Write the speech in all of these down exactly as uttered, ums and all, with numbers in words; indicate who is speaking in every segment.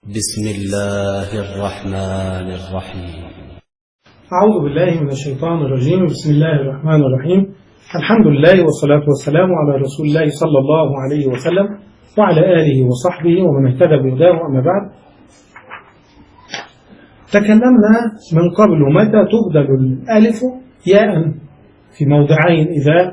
Speaker 1: بسم الله الرحمن الرحيم.
Speaker 2: أعوذ بالله من الشيطان الرجيم. بسم الله الرحمن الرحيم. الحمد لله والصلاة والسلام على رسول الله صلى الله عليه وسلم وعلى آله وصحبه ومن اهتدى بهداه. أما بعد، تكلمنا من قبل متى تبدل الألف ياء في موضعين: إذا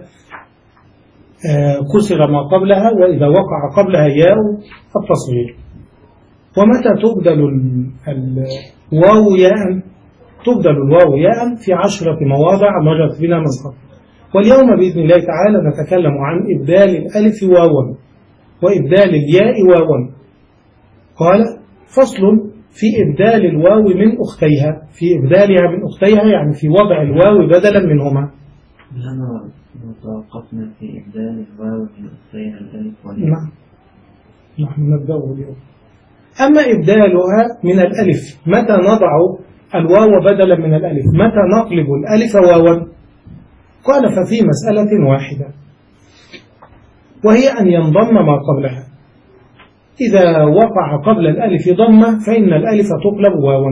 Speaker 2: كسر ما قبلها، وإذا وقع قبلها ياء التصغير. ومتى تبدل الواو ياء؟ تبدل الواو ياء في عشرة مواضع مرت بنا من قبل. واليوم بإذن الله تعالى نتكلم عن إبدال الألف واوا وإبدال الياء واوا. قال: فصل في إبدال الواو من أختيها، في إبدالها من أختيها يعني في وضع الواو بدلا منهما.
Speaker 3: لما توقفنا في إبدال الواو من أختيها الألف والياء.
Speaker 2: نعم، نحن نبدأه اليوم. أما إبدالها من الألف، متى نضع الواو بدلا من الألف؟ متى نقلب الألف واوا؟ قال: ففي مسألة واحدة، وهي أن ينضم ما قبلها. إذا وقع قبل الألف ضمة فإن الألف تقلب واوا.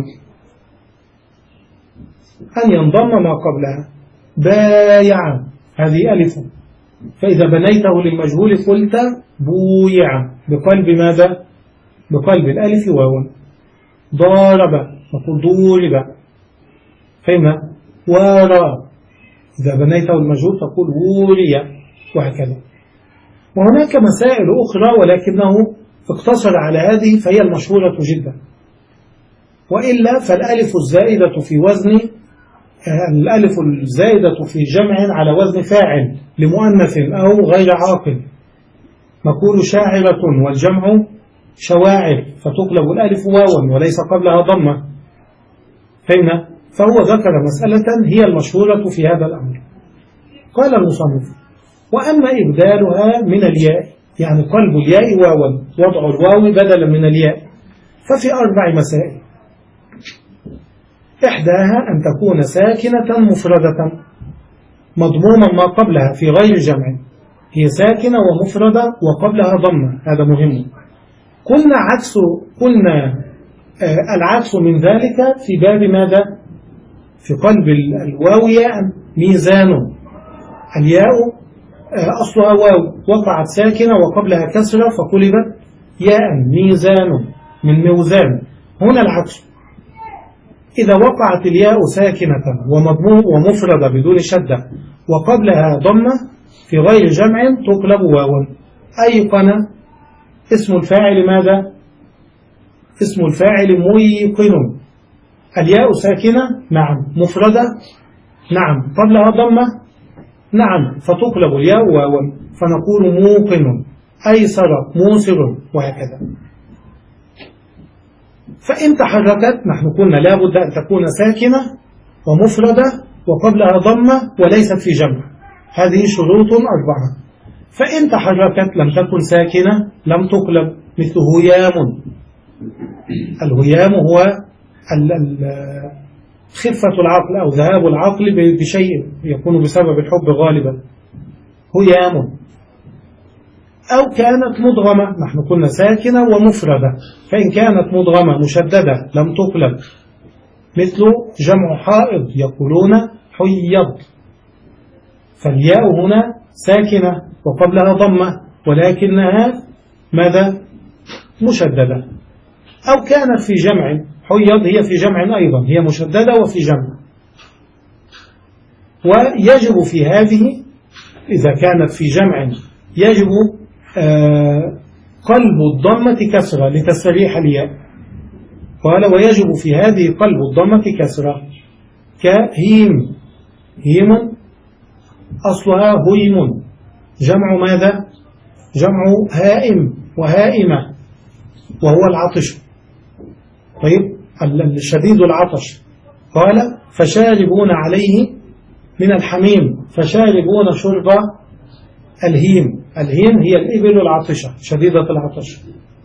Speaker 2: أن ينضم ما قبلها: بايع، هذه ألف، فإذا بنيته للمجهول قلت بويع بقلب ماذا؟ بقلب الألف واوا. ضارب نقول ضورب، فهمنا؟ وارى، إذا بنيته المجهول تقول ووري، وهكذا. وهناك مسائل أخرى ولكنه اقتصر على هذه فهي المشهورة جدا. وإلا فالألف الزائدة في وزن الألف الزائدة في جمع على وزن فاعل لمؤنث أو غير عاقل، نقول شاعرة والجمع شواعر، فتقلب الألف واوا وليس قبلها ضمة، فهمنا؟ فهو ذكر مسألة هي المشهورة في هذا الأمر. قال المصنف: وأما إبدالها من الياء، يعني قلب الياء واوا، وضع الواو بدلا من الياء، ففي أربع مسائل. إحداها أن تكون ساكنة مفردة مضموما ما قبلها في غير جمع، هي ساكنة ومفردة وقبلها ضمة، هذا مهم. قلنا عكس قلنا آه العكس من ذلك في باب ماذا؟ في قلب الواو ياء، ميزان. الياء آه أصلها واو، وقعت ساكنة وقبلها كسرة فقلبت ياء، ميزان من موزان. هنا العكس، إذا وقعت الياء ساكنة ومفردة بدون شدة وقبلها ضمة في غير جمع تقلب واوا. أيقن اسم الفاعل ماذا؟ اسم الفاعل موقن. الياء ساكنة، نعم. مفردة، نعم. قبلها ضمة، نعم. فتقلب الياء واوا فنقول موقن. أيسر، موسر، وهكذا. فإن تحركت، نحن قلنا لا بد أن تكون ساكنة ومفردة وقبلها ضمة وليست في جمع، هذه شروط أربعة. فإن تحركت لم تكن ساكنة لم تقلب، مثل هيام. الهيام هو خفة العقل أو ذهاب العقل بشيء يكون بسبب الحب غالبا، هيام. أو كانت مضغمة، نحن قلنا ساكنة ومفردة، فإن كانت مضغمة مشددة لم تقلب، مثل جمع حائض، يقولون حيض، فالياء هنا ساكنة وقبلها ضمة ولكنها ماذا؟ مشددة. أو كانت في جمع، حيض هي في جمع أيضا، هي مشددة وفي جمع. ويجب في هذه إذا كانت في جمع يجب آه قلب الضمة كسرة لتستريح الياء. قال: ويجب في هذه قلب الضمة كسرة، كهيم، هيم أصلها هيم، جمع ماذا؟ جمع هائم وهائمة، وهو العطش. طيب، الشديد العطش. قال: فشاربون عليه من الحميم، فشاربون شرب الهيم. الهيم هي الإبل العطشة شديدة العطش،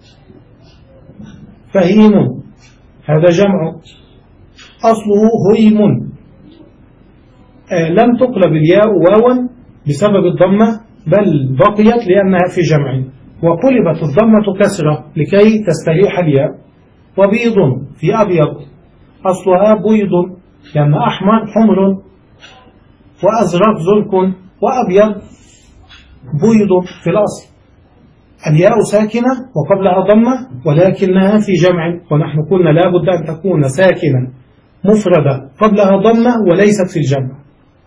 Speaker 2: فهيم هذا جمع أصله هيم. آه لم تقلب الياء واوا بسبب الضمة، بل بقيت لأنها في جمع، وقلبت الضمة كسرة لكي تستريح الياء. وبيض في أبيض، أصلها بيض لأن أحمر حمر، وأزرق زرق، وأبيض بيض في الأصل. الياء ساكنة وقبلها ضمة ولكنها في جمع، ونحن قلنا لا بد أن تكون ساكنة مفردة قبلها ضمة وليست في الجمع.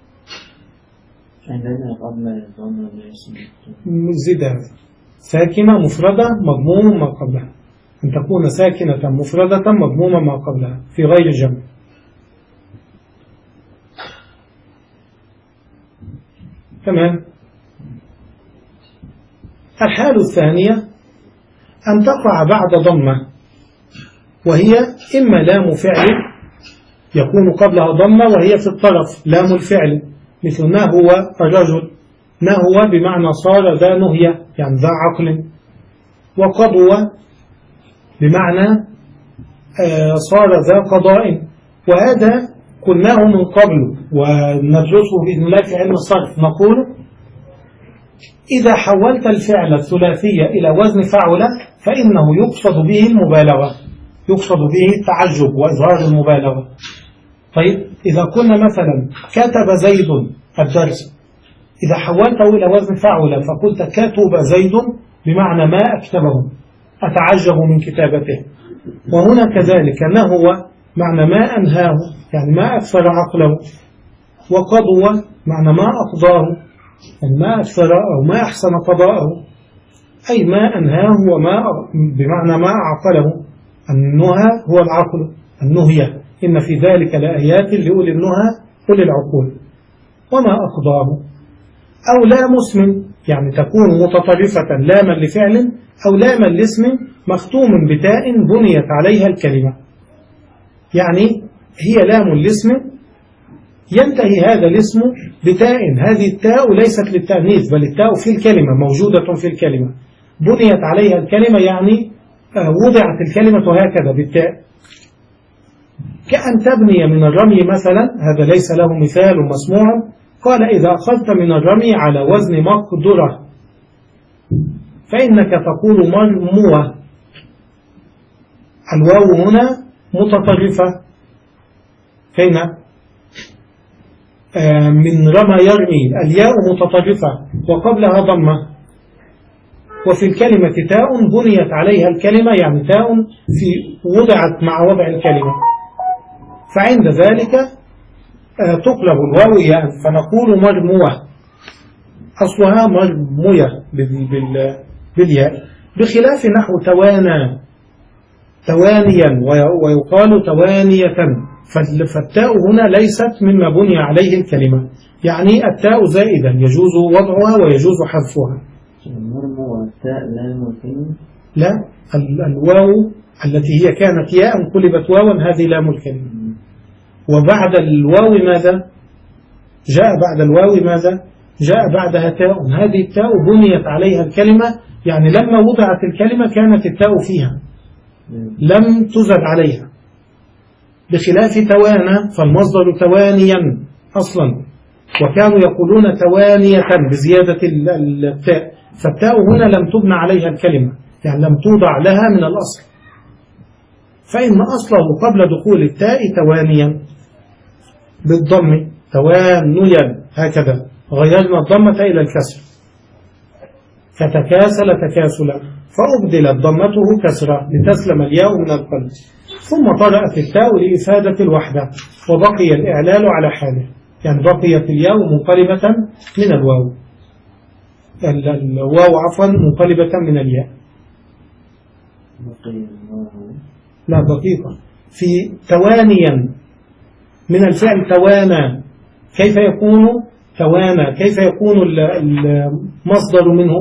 Speaker 3: عندنا قبل الضمة
Speaker 2: زد هذا ساكنة مفردة مضموم ما قبلها، أن تكون ساكنة مفردة مضمومة ما قبلها في غير الجمع. تمام. الحالة الثانية أن تقع بعد ضمة، وهي إما لام فعل يكون قبلها ضمة وهي في الطرف لام الفعل، مثل نهو الرجل، نهو بمعنى صار ذا نهية يعني ذا عقل، وقضوة بمعنى آه صار ذا قضاء. وهذا قلناه من قبل وندرسه بإذن الله في علم الصرف. نقول إذا حولت الفعل الثلاثي إلى وزن فعل فإنه يقصد به المبالغة، يقصد به التعجب وإظهار المبالغة. طيب إذا كنا مثلا كتب زيد الدرس، إذا حولته إلى وزن فعل فقلت كتب زيد بمعنى ما أكتبه، أتعجب من كتابته. وهنا كذلك نهو معنى ما أنهاه يعني ما أكثر عقله، وقضوة معنى ما أقضاه يعني ما أكثر أو ما أحسن قضاءه، أي ما أنهاه وما بمعنى ما عقله. النهى هو العقل، النهية إن في ذلك لآيات لأولي النهى أولي العقول. وما أقضاه أو لام اسم يعني تكون متطرفة لاما لفعل أو لاما لاسم مختوم بتاء بنيت عليها الكلمة، يعني هي لام الاسم ينتهي هذا الاسم بتاء، هذه التاء ليست للتأنيث بل التاء في الكلمة موجودة في الكلمة، بنيت عليها الكلمة يعني وضعت الكلمة هكذا بالتاء. كأن تبني من الرمي مثلا، هذا ليس له مثال مسموع. قال إذا أخذت من الرمي على وزن مقدرة فإنك تقول مرموة، الواو هنا متطرفة فين آه من رمى يرمي، الياء متطرفة وقبلها ضمة، وفي الكلمة تاء بنيت عليها الكلمة يعني تاء في وضعت مع وضع الكلمة، فعند ذلك آه تقلب الواو ياء فنقول مرموة، أصلها مرمية بالياء، بخلاف نحو توانى توانيا ويقال توانية، فالتاء هنا ليست مما بني عليه الكلمة، يعني التاء زائدا يجوز وضعها ويجوز حذفها.
Speaker 3: المرمى والتاء لام الكلمة؟
Speaker 2: لا، الواو التي هي كانت ياء قلبت واوا هذه لام الكلمة. وبعد الواو ماذا جاء؟ بعد الواو ماذا جاء؟ بعدها تاء، هذه التاء بنيت عليها الكلمة، يعني لما وضعت الكلمة كانت التاء فيها لم تزد عليها، بخلاف توانى فالمصدر توانيا أصلا، وكانوا يقولون توانية بزيادة التاء، فالتاء هنا لم تبنى عليها الكلمة يعني لم توضع لها من الأصل، فإن أصله قبل دخول التاء توانيا بالضم توانيا هكذا، غيرنا الضمة إلى الكسر، فتكاسل تكاسلا فأبدلت ضمته كسرة لتسلم الياء من القلب، ثم طرأت التاء لإفادة الوحدة وبقي الإعلال على حاله، يعني بقيت الياء منقلبة من الواو، الواو عفوا منقلبة من الياء. لا دقيقة، في توانيا من الفعل توانى، كيف يكون توانى؟ كيف يكون المصدر منه؟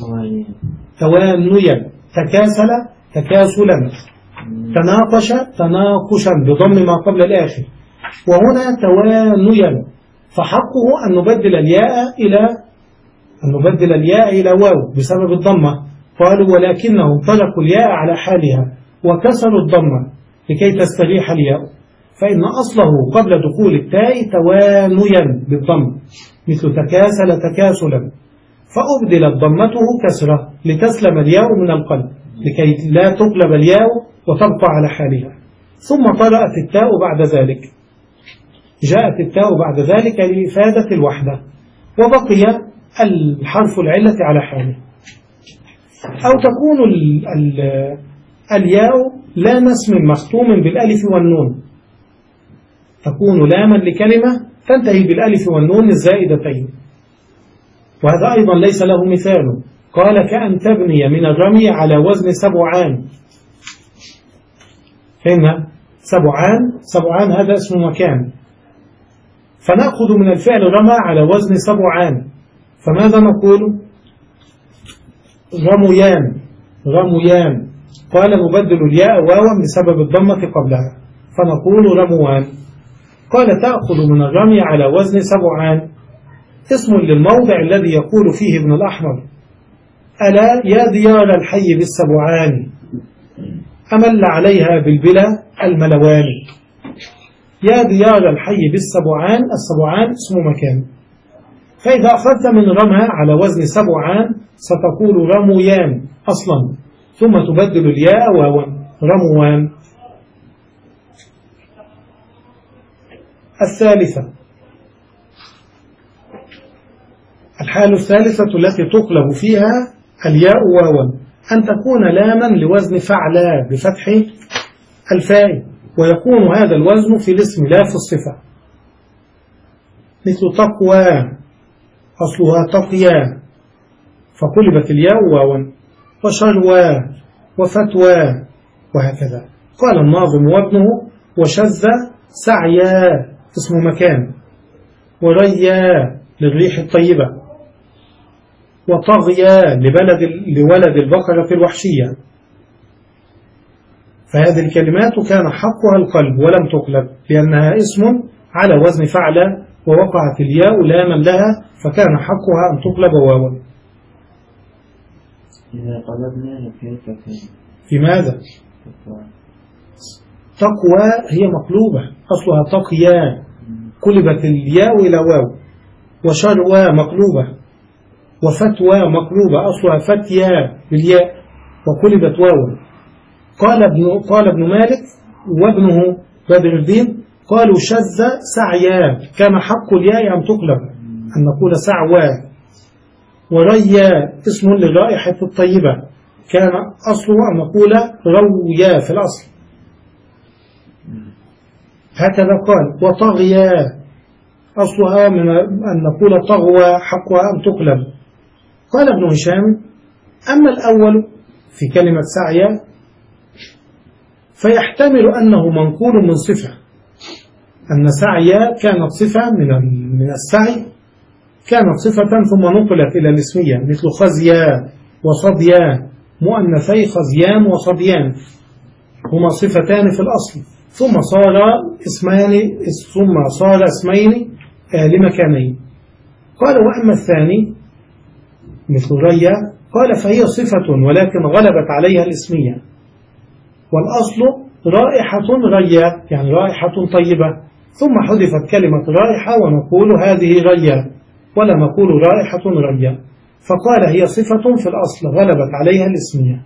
Speaker 2: توانيا، تكاسل تكاسلا، تناقش تناقشا بضم ما قبل الآخر، وهنا توانيا، فحقه أن نبدل الياء إلى أن نبدل الياء إلى واو بسبب الضمة، قالوا ولكنهم تركوا الياء على حالها وكسروا الضمة لكي تستريح الياء، فإن أصله قبل دخول التاء توانيا بالضم مثل تكاسل تكاسلا، فأبدلت ضمته كسرة لتسلم الياء من القلب، لكي لا تقلب الياء وتبقى على حالها. ثم طرأت التاء بعد ذلك، جاءت التاء بعد ذلك لإفادة الوحدة، وبقي الحرف العلة على حاله. أو تكون ال ال الياء لام اسم مختوم بالألف والنون، تكون لاما لكلمة تنتهي بالألف والنون الزائدتين، وهذا أيضا ليس له مثال. قال كأن تبني من الرمي على وزن سبعان. فهمنا؟ سبعان، سبعان هذا اسم مكان، فنأخذ من الفعل رمى على وزن سبعان، فماذا نقول؟ رميان، رميان. قال نبدل الياء واوا بسبب الضمة قبلها فنقول رموان. قال تأخذ من الرمي على وزن سبعان، اسم للموضع الذي يقول فيه ابن الأحمر: ألا يا ديار الحي بالسبعان أمل عليها بالبلا الملوان. يا ديار الحي بالسبعان، السبعان اسم مكان، فإذا أخذت من رمى على وزن سبعان ستقول رميان أصلا، ثم تبدل الياء واوا رموان. الثالثة، الحالة الثالثة التي تقلب فيها الياء واوا أن تكون لاما لوزن فعلا بفتح الفاء، ويكون هذا الوزن في الاسم لا في الصفة، مثل تقوى أصلها تقيا فقلبت الياء واوا، وشروى وفتوى وهكذا. قال الناظم: وابنه وشذ سعيا اسم مكان، وريا للريح الطيبة، وطغيا لبلد لولد البقرة الوحشية. فهذه الكلمات كان حقها القلب ولم تقلب، لأنها اسم على وزن فعل ووقعت الياء لاما لها، فكان حقها أن تقلب واوا.
Speaker 3: إذا قلبنا كيف كان؟
Speaker 2: في ماذا؟ تقوى هي مقلوبة، أصلها تقيا، قلبت الياء إلى واو. وشروى مقلوبة، وفتوى مقلوبة، أصلها فتيا بالياء وقلبت واو. قال ابن, قال ابن مالك وابنه بدر الدين قالوا شذ سعيا، كان حق الياء أن تقلب، أن نقول سعوى. وريا اسم للرائحة الطيبة، كان أصله أن نقول رويا في الأصل. هكذا قال. وطغيا أصلها من أن نقول طغوى، حقها أن تقلب. قال ابن هشام: أما الأول في كلمة سعيا فيحتمل أنه منقول من صفة، أن سعيا كانت صفة من من السعي، كانت صفة ثم نقلت إلى الاسمية، مثل خزيا وصديا، مؤنثي خزيان وصديان هما صفتان في الأصل، ثم صار اسمان ثم صار اسمين لمكانين. قال: وأما الثاني مثل ريا قال فهي صفة ولكن غلبت عليها الاسمية، والأصل رائحة ريا يعني رائحة طيبة، ثم حذفت كلمة رائحة ونقول هذه ريا ولا نقول رائحة ريا، فقال هي صفة في الأصل غلبت عليها الاسمية،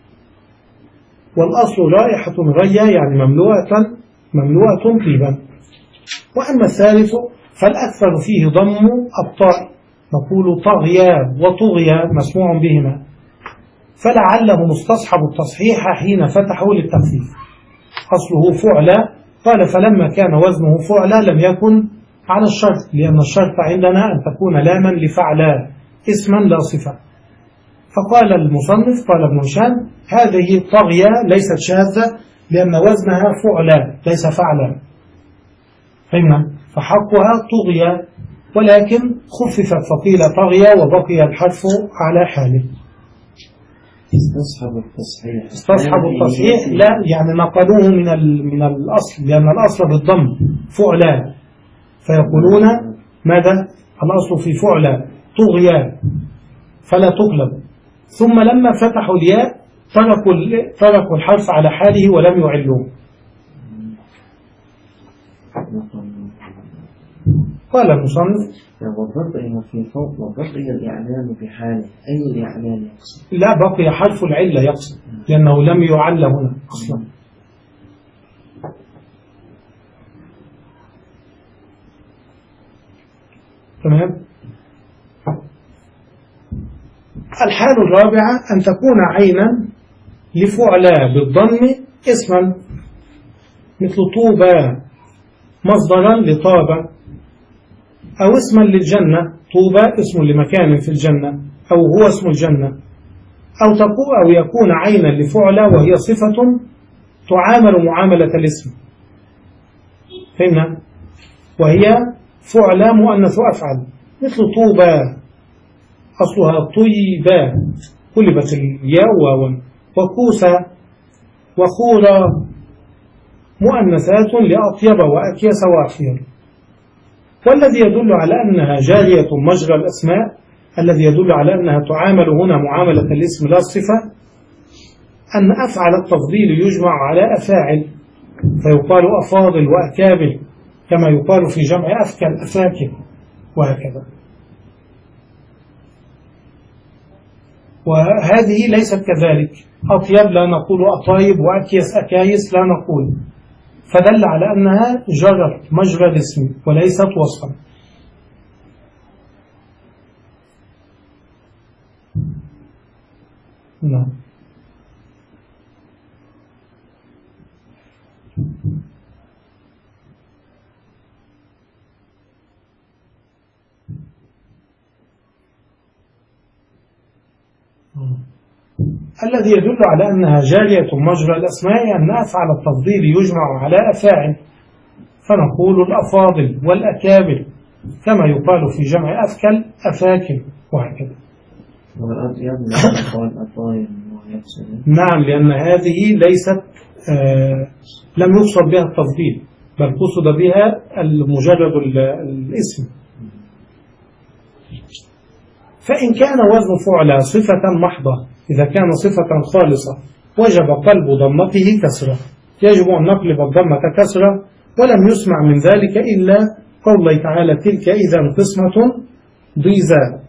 Speaker 2: والأصل رائحة ريا يعني مملوءة مملوءة طيبا. وأما الثالث فالأكثر فيه ضم الطاء، نقول طغيا وطغيا مسموع بهما، فلعله مستصحب التصحيح حين فتحوا للتخفيف. أصله فعلا، قال فلما كان وزنه فعلا لم يكن على الشرط، لأن الشرط عندنا أن تكون لاما لفعلا اسما لا صفة. فقال المصنف قال ابن هشام: هذه طغيا ليست شاذة لأن وزنها فعلا ليس فعلا، فهمنا؟ فحقها طغيا، ولكن خففت فقيل طغيا وبقي الحرف على حاله.
Speaker 3: استصحب التصحيح
Speaker 2: استصحب التصحيح لا يعني نقلوه من من الأصل، لأن الأصل بالضم فعلا، فيقولون ماذا؟ الأصل في فعلا طغيا فلا تقلب، ثم لما فتحوا الياء تركوا تركوا الحرف على حاله ولم يعلوه. قال المصنف
Speaker 3: والضرب هي في فوق والضرب هي الإعلان بحاله أي الإعلان يقصد؟
Speaker 2: لا، بقي حرف العلة يقصد لأنه لم يعل هنا أصلا. تمام. الحال الرابعة أن تكون عينا لفعلى بالضم اسما مثل طوبى مصدرا لطابة، أو اسما للجنة، طوبى اسم لمكان في الجنة أو هو اسم الجنة، أو تكون أو يكون عينا لفعلى وهي صفة تعامل معاملة الاسم. فهمنا؟ وهي فعلى مؤنث أفعل مثل طوبى أصلها طيبا قلبت الياء واوا، وكوسا وخورا مؤنثات لأطيب وأكيس وأخير. والذي يدل على أنها جارية مجرى الأسماء، الذي يدل على أنها تعامل هنا معاملة الاسم لا الصفة، أن أفعل التفضيل يجمع على أفاعل فيقال أفاضل وأكابل، كما يقال في جمع أفكل أفاكل وهكذا. وهذه ليست كذلك، أطيب لا نقول أطايب، وأكيس أكايس لا نقول، فدل على أنها جرت مجرى الاسم وليست وصفا. نعم. الذي يدل على أنها جارية مجرى الأسماء أن أفعل التفضيل يجمع على أفاعل، فنقول الأفاضل والأكابل، كما يقال في جمع أفكل أفاكل وهكذا. نعم، لأن هذه ليست آه لم يقصد بها التفضيل، بل قصد بها المجرد الاسم. فإن كان وزن فعل صفة محضة، إذا كان صفة خالصة وجب قلب ضمته كسرة، يجب أن نقلب الضمة كسرة، ولم يسمع من ذلك إلا قول الله تعالى تلك إذا قسمة ضيزى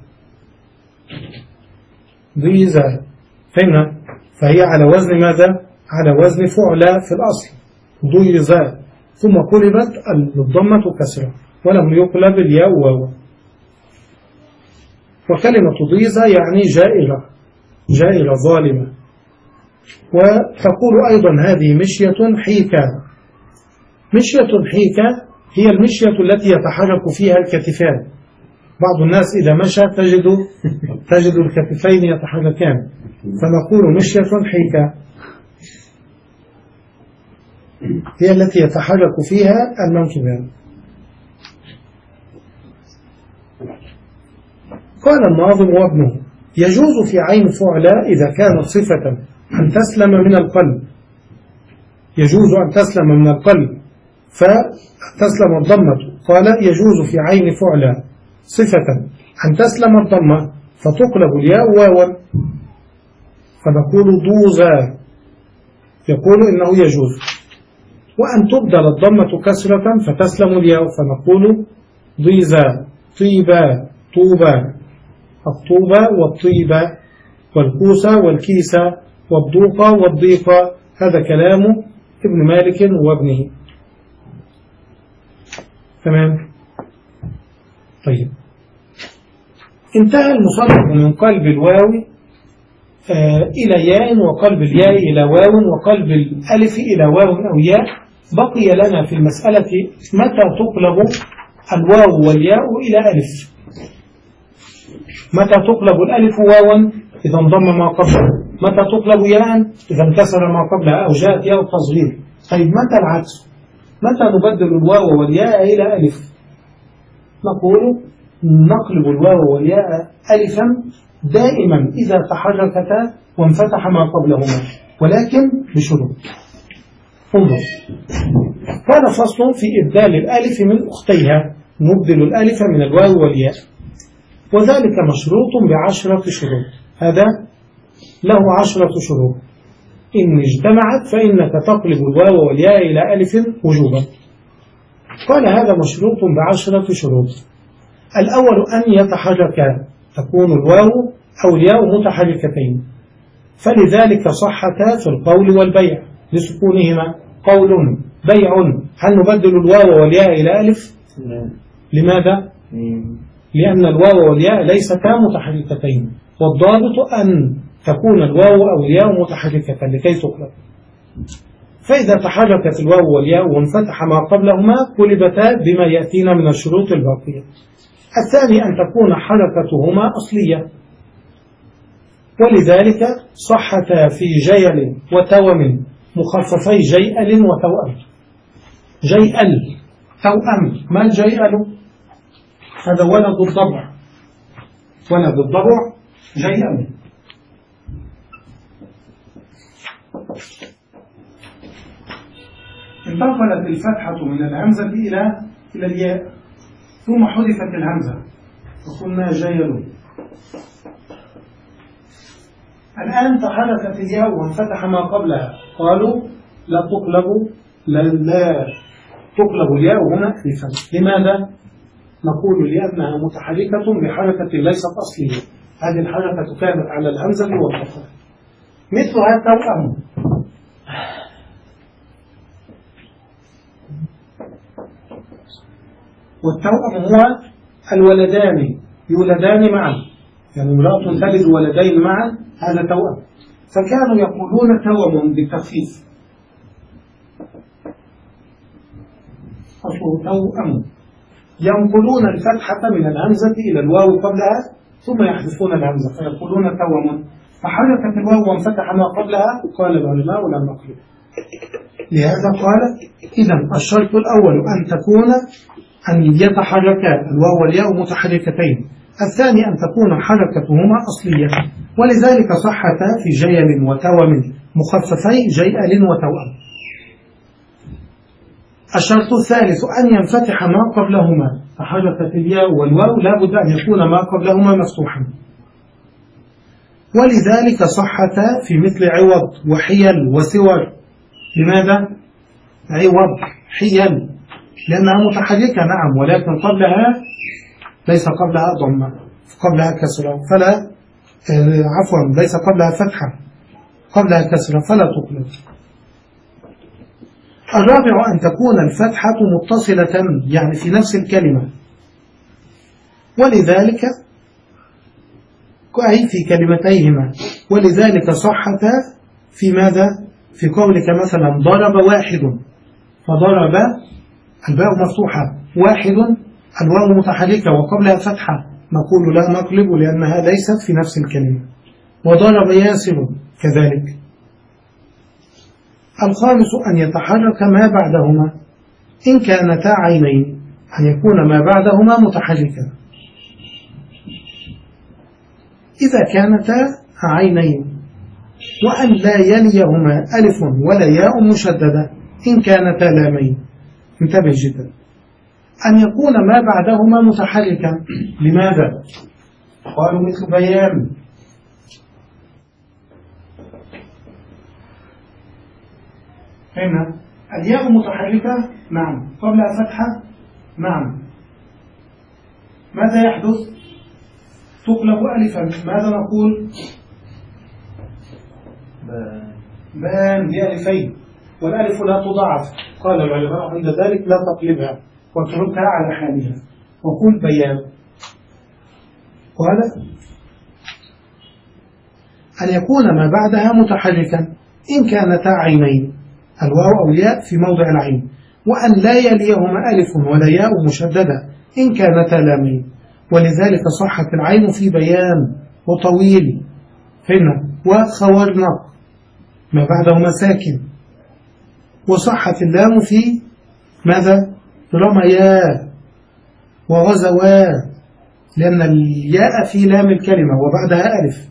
Speaker 2: ضيزى. فهمنا؟ فهي على وزن ماذا؟ على وزن فعل في الأصل ضيزى، ثم قلبت الضمة كسرة ولم يقلب الياء واو. وكلمة ضيزى يعني جائرة جائرة ظالمة. وتقول أيضا هذه مشية حيكة. مشية حيكة هي المشية التي يتحرك فيها الكتفان. بعض الناس إذا مشى تجد تجد الكتفين يتحركان، فنقول مشية حيكة هي التي يتحرك فيها المنكبان. قال الناظم وابنه يجوز في عين فعلى إذا كانت صفة أن تسلم من القلب، يجوز أن تسلم من القلب فتسلم الضمة. قال يجوز في عين فعلى صفة أن تسلم الضمة فتقلب الياء واوا، فنقول دوزا، يقول إنه يجوز. وأن تبدل الضمة كسرة فتسلم الياء فنقول ضيزا طيبا طوبا، الطوبة والطيبة والكوسة والكيسة والضوقة والضيقة. هذا كلام ابن مالك وابنه. تمام. طيب، انتهى المصنف من قلب الواو آه إلى ياء، وقلب الياء إلى واو، وقلب الألف إلى واو أو ياء. بقي لنا في المسألة متى تقلب الواو والياء إلى ألف. متى تقلب الألف واوا إذا انضم ما قبلها، متى تقلب ياء إذا انكسر ما قبلها أو جاءت ياء التصغير. طيب متى العكس؟ متى نبدل الواو والياء إلى ألف؟ نقول نقلب الواو والياء ألفا دائما إذا تحركتا وانفتح ما قبلهما، ولكن بشروط. انظر، كان فصل في إبدال الألف من أختيها، نبدل الألف من الواو والياء، وذلك مشروط بعشرة شروط. هذا له عشرة شروط. إن اجتمعت فإنك تقلب الواو والياء إلى ألف وجوبا. قال هذا مشروط بعشرة شروط. الأول أن يتحرك، تكون الواو أو الياء متحركتين، فلذلك صحتا في القول والبيع لسكونهما. قول بيع، هل نبدل الواو والياء إلى ألف؟ لماذا؟ لأن الواو والياء ليستا متحركتين، والضابط أن تكون الواو أو الياء متحركة لكي تقلب. فإذا تحركت الواو والياء وانفتح ما قبلهما قلبتا بما يأتينا من الشروط الباقية. الثاني أن تكون حركتهما أصلية، ولذلك صحتا في جيل وتوم مخففي جيئل وتوأم. جيئل توأم، ما الجيئل؟ هذا ولد الضبع، ولد الضبع جيئل. انتقلت الفتحة من الهمزة إلى إلى الياء، ثم حذفت الهمزة وقلنا جيل. الآن تحركت الياء وانفتح ما قبلها، قالوا لا تقلب لا, لا تقلب الياء هنا ألفا. لماذا؟ نقول لأنها متحركة بحركة ليست أصلية، هذه الحركة كانت على الهمزة والفتحة. مثلها توأم، والتوأم هو الولدان يولدان معا، يعني امرأة تلد ولدين معا، هذا توأم. فكانوا يقولون توأم بالتخفيف، أصله توأم. ينقلون الفتحة من الهمزة إلى الواو قبلها ثم يحذفون الهمزة فيقولون توأم. فحركت الواو وانفتح ما قبلها، قال العلماء لا نقلب. لهذا قال إذن الشرط الأول أن تكون أن يتحركا الواو والياء متحركتين. الثاني أن تكون حركتهما أصلية، ولذلك صحتا في جيل وتوم مخففي جيئل وتوأم. الشرط الثالث أن ينفتح ما قبلهما، فحركت الياء والواو لا بد أن يكون ما قبلهما مفتوحا، ولذلك صحتا في مثل عوض وحيل وثور. لماذا؟ عوض حيل لأنها متحركة نعم، ولكن قبلها ليس قبلها ضمة، قبلها كسرة فلا عفوا ليس قبلها فتحة، قبلها كسرة فلا تقلب. الرابع أن تكون الفتحة متصلة يعني في نفس الكلمة، ولذلك أي في كلمتيهما، ولذلك صحتا في ماذا؟ في قولك مثلا ضرب واحد، فضرب الباء مفتوحة، واحد الواو متحركة وقبلها فتحة، نقول لا نقلب لأنها ليست في نفس الكلمة. وضرب ياسر كذلك. الخامس أن يتحرك ما بعدهما إن كانتا عينين، أن يكون ما بعدهما متحركا. إذا كانتا عينين، وأن لا يليهما ألف ولا ياء مشددة إن كانتا لامين. انتبه جدا، أن يكون ما بعدهما متحركا. لماذا؟ قالوا مثل بيان. هنا الياء متحركة نعم، قبلها فتحة نعم، ماذا يحدث؟ تقلب ألفا. ماذا نقول؟ بان بألفين، والألف لا تضاعف. قال العلماء عند ذلك لا تقلبها واتركها على حالها وقل بيان. قال أن يكون ما بعدها متحركا إن كانتا عينين، الواو أو الياء في موضع العين، وأن لا يليهما ألف ولا ياء مشددة إن كانتا لامين، ولذلك صحت العين في بيان وطويل فهمنا وخورنق ما بعدهما ساكن، وصحت اللام في ماذا؟ رميا وغزوا، لأن الياء في لام الكلمة وبعدها ألف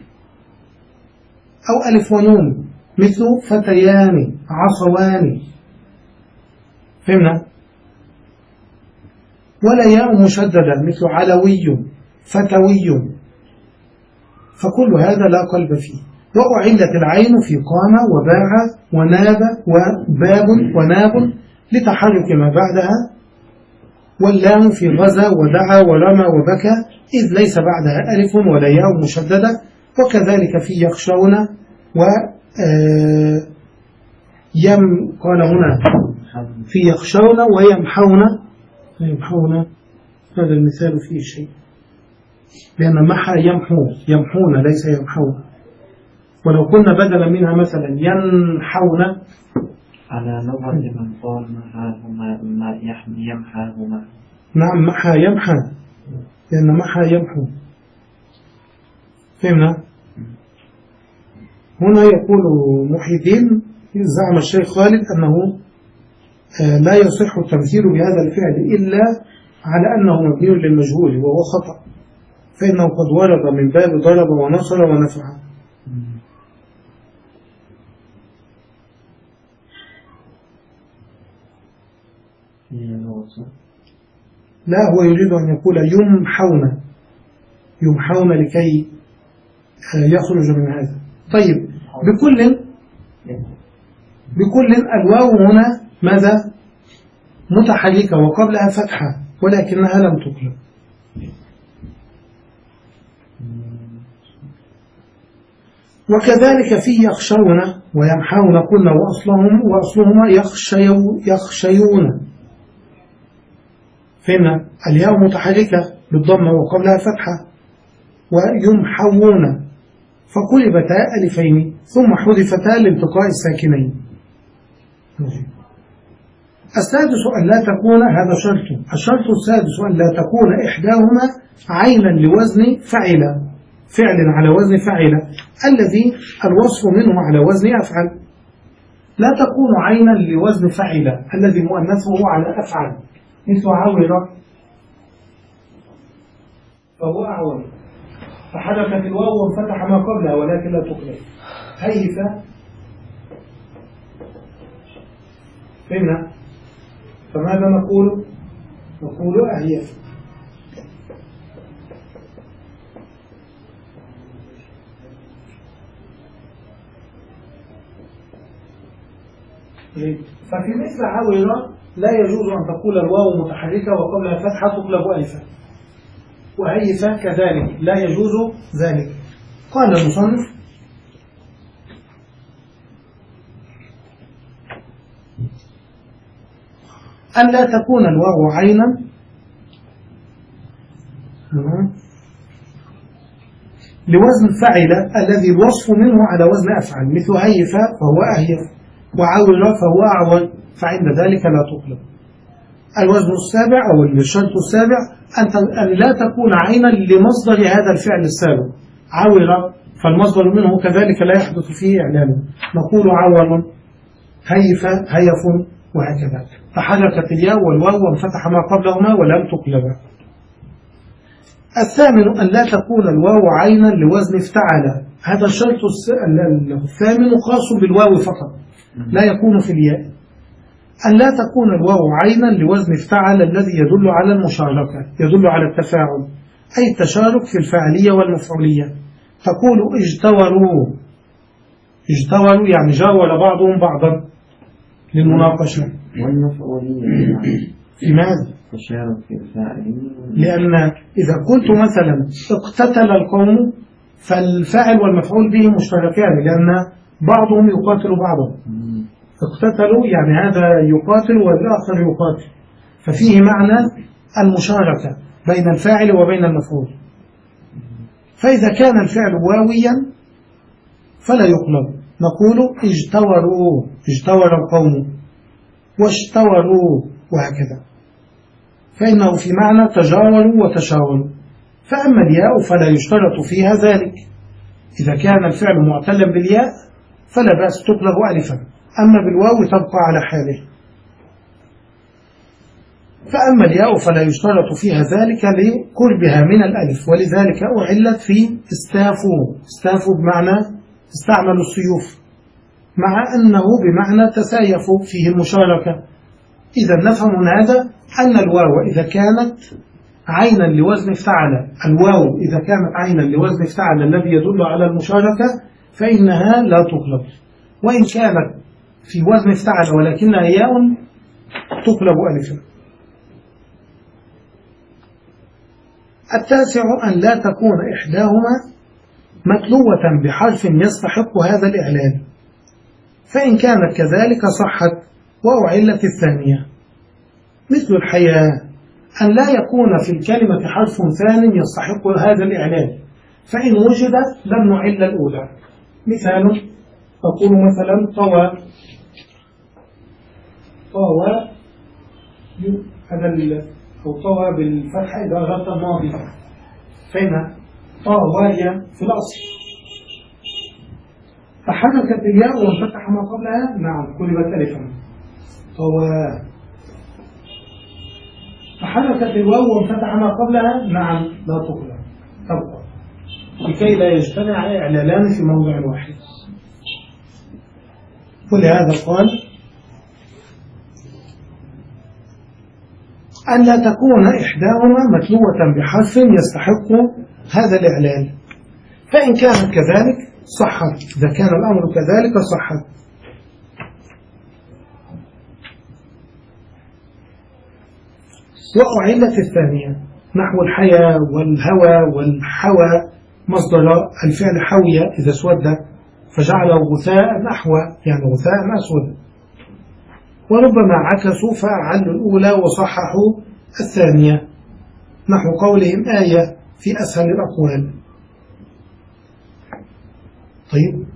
Speaker 2: أو ألف ونون، مثل فتيان عصوان فهمنا. ولا ياء مشددة مثل علوي فتوي، فكل هذا لا قلب فيه. وأعلت العين في قام وباع وناب وباب وناب لتحرك ما بعدها، واللام في غزا ودعا ورمى وبكى إذ ليس بعدها ألف ولا ياء مشددة. وكذلك في يخشون و يم قال هنا في يخشون ويمحون. يمحون هذا المثال فيه شيء، لأن محى يمحو، يمحون ليس يمحون. ولو كنا بدلا منها مثلا ينحون
Speaker 3: على لغة من قال محاهما ما يمحاهما.
Speaker 2: نعم محى يمحى، لأن محى يمحو. فهمنا؟ هنا يقول محي الدين زعم الشيخ خالد أنه لا يصح التمثيل بهذا الفعل إلا على أنه مبني للمجهول وهو خطأ، فإنه قد ورد من باب ضرب ونصر ونفع. لا، هو يريد أن يقول يمحون، يمحون لكي يخرج من هذا. طيب، بكل بكل الواو هنا ماذا؟ متحركة وقبلها فتحة ولكنها لم تقلب. وكذلك في يخشون ويمحون قلنا وأصلهم وأصلهما يخشيو يخشيون. فإن الياء متحركة بالضمة وقبلها فتحة. ويمحون فقلبتا ألفين ثم حذفتا لالتقاء الساكنين. السادس أن لا تكون، هذا شرط، الشرط السادس أن لا تكون إحداهما عينا لوزن فعل، فعل على وزن فعل الذي الوصف منه على وزن أفعل. لا تكون عينا لوزن فعل الذي مؤنثه على أفعل، مثل عور فهو أعور، فحركت الواو وانفتح ما قبلها ولكن لا تقلب. هيف، فهمنا؟ فماذا نقول؟ نقول أهيف. ففي مثل عاورة لا يجوز أن تقول الواو متحركة وقبلها فتحة تقلب ألفا، وهيف كذلك لا يجوز ذلك. قال المصنف: أن لا تكون الواو عينا لوزن فعل الذي الوصف منه على وزن أفعل، مثل هيف فهو أهيف، وعول فهو أعول، فعند ذلك لا تقلب. الوزن السابع أو الشرط السابع أن لا تكون عينا لمصدر هذا الفعل السابق. عول فالمصدر منه كذلك لا يحدث فيه إعلان، نقول عول، هيف هيف، وهكذا. فحركت الياء والواو وانفتح ما قبلهما ولم تقلبا. الثامن أن لا تكون الواو عينا لوزن افتعل، هذا الشرط الثامن خاص بالواو فقط، لا يكون في الياء. أن لا تكون الواو عينا لوزن افتعل الذي يدل على المشاركة، يدل على التفاعل، أي التشارك في الفاعلية والمفعولية. تقول اجتوروا، اجتوروا يعني جاور بعضهم بعضا للمناقشة.
Speaker 3: والمفعولية
Speaker 2: لماذا؟
Speaker 3: تشارك في الفاعلية،
Speaker 2: لأن إذا قلت مثلا اقتتل القوم فالفاعل والمفعول به مشتركان، لأن بعضهم يقاتل بعضا. اقتتلوا يعني هذا يقاتل والآخر يقاتل، ففيه معنى المشاركة بين الفاعل وبين المفعول. فإذا كان الفعل واويا فلا يقلب، نقول اجتوروا، اجتور القوم، واشتوروا، وهكذا، فإنه في معنى تجاوروا وتشاوروا. فأما الياء فلا يشترط فيها ذلك، إذا كان الفعل معتلا بالياء فلا بأس تقلب ألفا، أما بالواو تبقى على حاله. فأما الياء فلا يشترط فيها ذلك لقربها من الألف، ولذلك أعلت في استافوا، استافوا بمعنى استعملوا السيوف، مع أنه بمعنى تسايفوا، فيه المشاركة. إذا نفهم من هذا أن الواو إذا كانت عينا لوزن افتعل، الواو إذا كانت عينا لوزن افتعل الذي يدل على المشاركة فإنها لا تقلب، وإن كانت في وزن افتعل ولكنها ياء تقلب ألفا. التاسع أن لا تكون إحداهما متلوة بحرف يستحق هذا الإعلان، فإن كانت كذلك صحت وأعلت الثانية، مثل الحياة أن لا يكون في الكلمة حرف ثاني يستحق هذا الإعلان، فإن وجد لم نعل الأولى. مثال أقول مثلا طوى، طوى هذا أو طوى بالفتح إذا أردت الماضي، فإن طوى في الأصل فحركت الياء وانفتح ما قبلها، نعم قلبت ألفا. طوى فحركت الواو وانفتح ما قبلها، نعم لا تقلب، تبقى، لكي لا يجتمع إعلالان في موضع واحد. ولهذا قال أن لا تكون إحداهما متلوة بحرف يستحق هذا الإعلان، فإن كانت كذلك صحت، إذا كان الأمر كذلك صحت. وأعلت الثانية نحو الحياة والهوى والحوى، مصدر الفعل حوية إذا اسود فجعله غثاء أحوى، يعني غثاء أسود. وربما عكسوا فأعلوا الأولى وصححوا الثانية، نحو قولهم آية في أسهل الأقوال. طيب،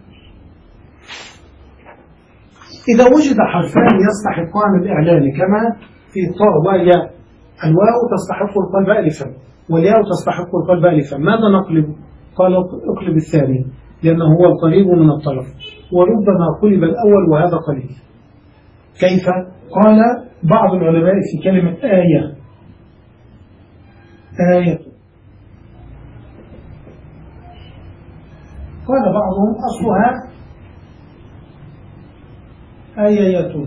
Speaker 2: إذا وجد حرفان يستحقان الإعلان كما في طاء وياء، الواو تستحق القلب ألفا والياء تستحق القلب ألفا، ماذا نقلب؟ قال اقلب الثاني لأنه هو القريب من الطرف، وربما قلب الأول وهذا قليل. كيف؟ قال بعض العلماء في كلمة آية، آية قال بعضهم أصلها آية،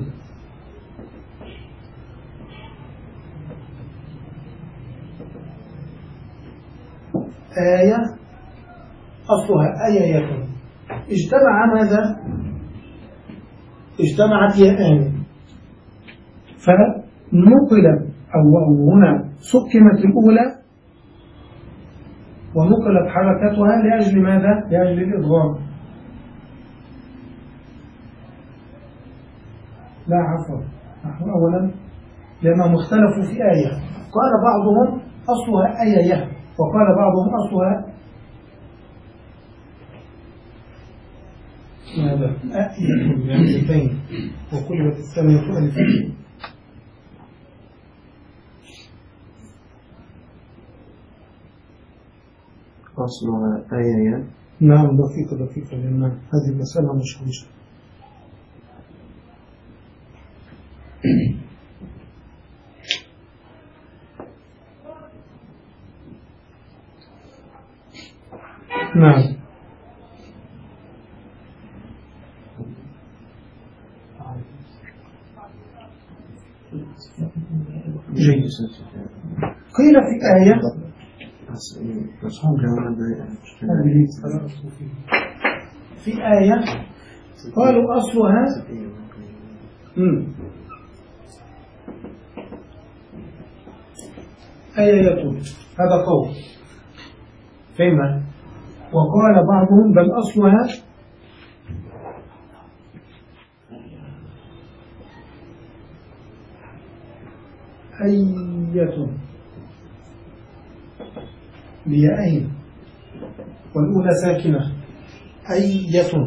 Speaker 2: آية أصلها آية، اجتمع ماذا؟ اجتمعت ياءان فنقلت، أو هنا سكنت الأولى ونقلت حركتها لأجل ماذا؟ لأجل الإضغام. لا عفوا، نحن أولا لأنهم اختلفوا في آية، قال بعضهم أصلها آية وقال بعضهم أصلها ماذا؟ آية بألفين وقلبت الثانية ألفين.
Speaker 3: أصلها آية.
Speaker 2: نعم دقيقة دقيقة، لأن هذه المسألة مش مش نعم جيد. قيل في آية في آية قالوا أصلها آية، هذا قول فهمنا. وقال بعضهم بل أصلها أية بيائين والأولى ساكنة أية،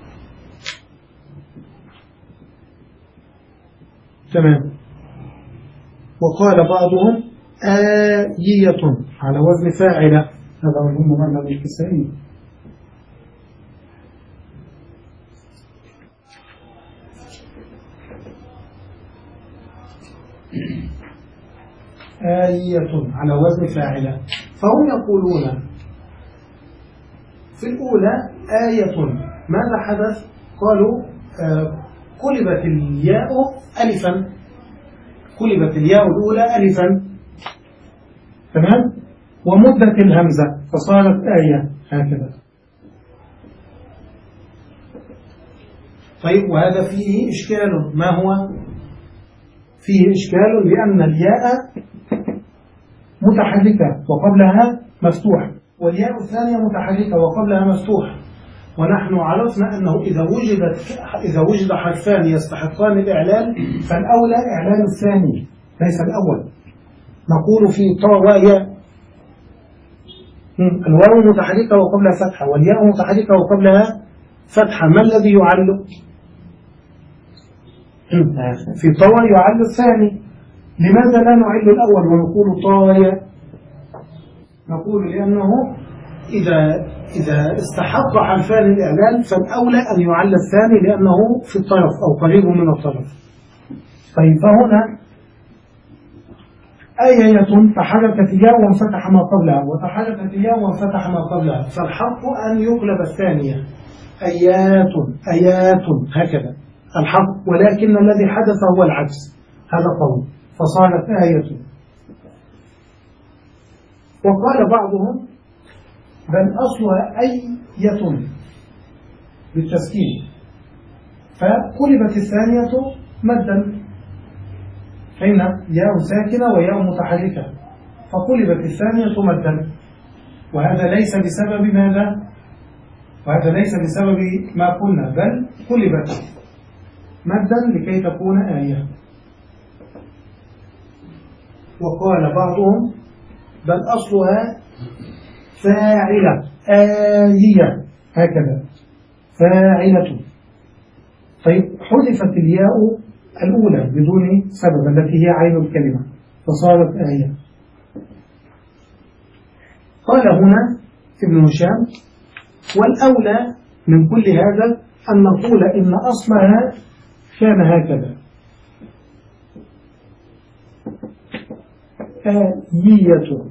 Speaker 2: تمام. وقال بعضهم آية على وزن فاعلة، هذا هو معنى الكسائي. آية على وزن فاعلة، فهم يقولون في الأولى آية ماذا حدث؟ قالوا آه قلبت الياء ألفا، قلبت الياء الأولى ألفا، تمام، ومدت الهمزة فصارت آية هكذا. طيب، وهذا فيه إشكال، ما هو؟ فيه إشكال لأن الياء متحركة وقبلها مفتوح، والياء الثانية متحركة وقبلها مفتوح، ونحن عرفنا أنه إذا وجدت إذا وجد حرفان يستحقان الإعلان فالأولى إعلان الثاني ليس الأول. نقول في طا وياء الواو متحركة وقبلها فتحة والياء متحركة وقبلها فتحة، ما الذي يعل؟ في طا يعل الثاني. لماذا لا نعل الأول ونقول طايا؟ نقول لأنه إذا إذا استحق حرفان الإعلان فالأولى أن يعل الثاني لأنه في الطرف أو قريب من الطرف. طيب فهنا آية تحركت الياء وانفتح ما قبلها وتحركت الياء وانفتح ما قبلها، فالحق أن يقلب الثانية آيات آيات هكذا الحق، ولكن الذي حدث هو العكس، هذا قول فصارت آية. وقال بعضهم بل أصلها أية بالتسكين فقلبت الثانية مدا، حين ياء ساكنة وياء متحركة فقلبت الثانية مدا، وهذا ليس بسبب ماذا؟ وهذا ليس بسبب ما قلنا، بل قلبت مدا لكي تكون آية. وقال بعضهم بل أصلها فاعلة آية هكذا فاعلة. طيب حذفت الياء الأولى بدون سبب التي هي عين الكلمة فصارت آية. قال هنا ابن هشام والأولى من كل هذا أن نقول إن أصلها كان هكذا آية.